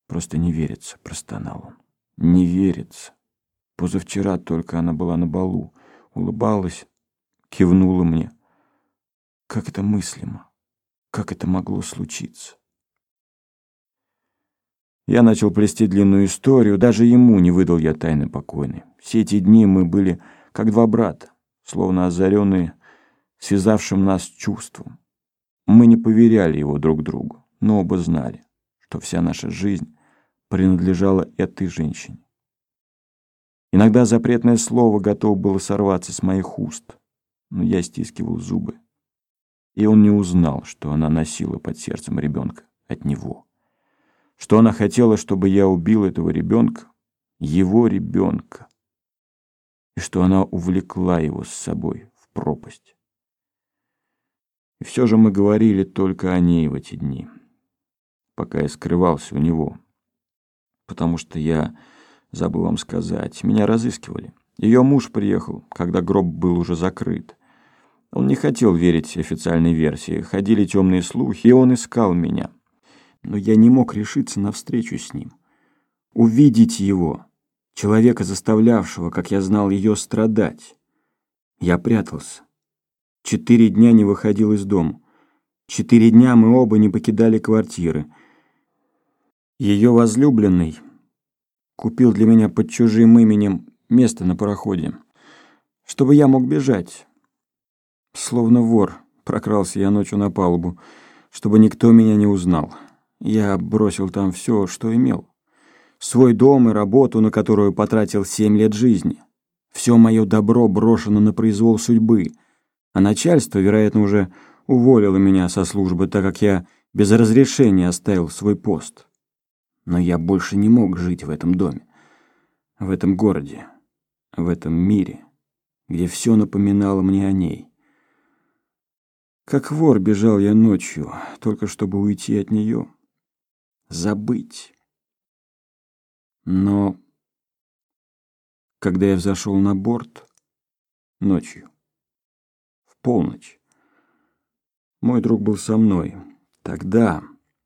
Просто не верится, простонал он. Не верится. Позавчера только она была на балу, улыбалась, кивнула мне. Как это мыслимо? Как это могло случиться? Я начал плести длинную историю, даже ему не выдал я тайны покойной. Все эти дни мы были как два брата, словно озаренные связавшим нас чувством. Мы не поверяли его друг другу, но оба знали, что вся наша жизнь принадлежала этой женщине. Иногда запретное слово готово было сорваться с моих уст, но я стискивал зубы. И он не узнал, что она носила под сердцем ребенка от него. Что она хотела, чтобы я убил этого ребенка, его ребенка. И что она увлекла его с собой в пропасть. И все же мы говорили только о ней в эти дни, пока я скрывался у него. Потому что я забыл вам сказать, меня разыскивали. Ее муж приехал, когда гроб был уже закрыт. Он не хотел верить официальной версии, ходили темные слухи, и он искал меня. Но я не мог решиться на встречу с ним. Увидеть его, человека, заставлявшего, как я знал, ее страдать. Я прятался. 4 дня не выходил из дома. 4 дня мы оба не покидали квартиры. Ее возлюбленный купил для меня под чужим именем место на пароходе, чтобы я мог бежать. Словно вор прокрался я ночью на палубу, чтобы никто меня не узнал. Я бросил там все, что имел. Свой дом и работу, на которую потратил 7 лет жизни. Все мое добро брошено на произвол судьбы, а начальство, вероятно, уже уволило меня со службы, так как я без разрешения оставил свой пост. Но я больше не мог жить в этом доме, в этом городе, в этом мире, где все напоминало мне о ней. Как вор бежал я ночью, только чтобы уйти от нее, забыть. Но когда я взошел на борт ночью, в полночь, мой друг был со мной. Тогда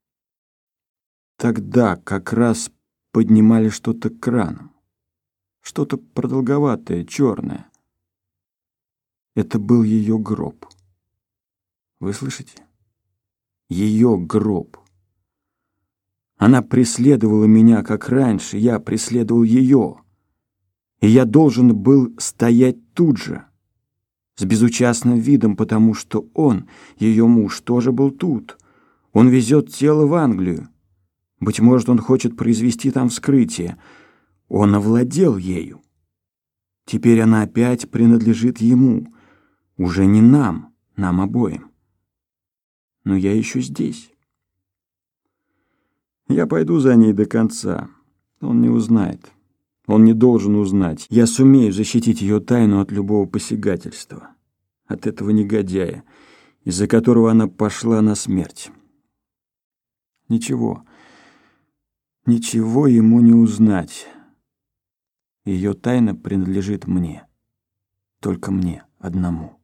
как раз поднимали что-то краном, что-то продолговатое, черное. Это был ее гроб. Вы слышите? Ее гроб. Она преследовала меня, как раньше, я преследовал ее. И я должен был стоять тут же, с безучастным видом, потому что он, ее муж, тоже был тут. Он везет тело в Англию. Быть может, он хочет произвести там вскрытие. Он овладел ею. Теперь она опять принадлежит ему. Уже не нам, нам обоим. Но я еще здесь. Я пойду за ней до конца. Он не узнает. Он не должен узнать. Я сумею защитить ее тайну от любого посягательства. От этого негодяя, из-за которого она пошла на смерть. Ничего ему не узнать. Ее тайна принадлежит мне. Только мне одному.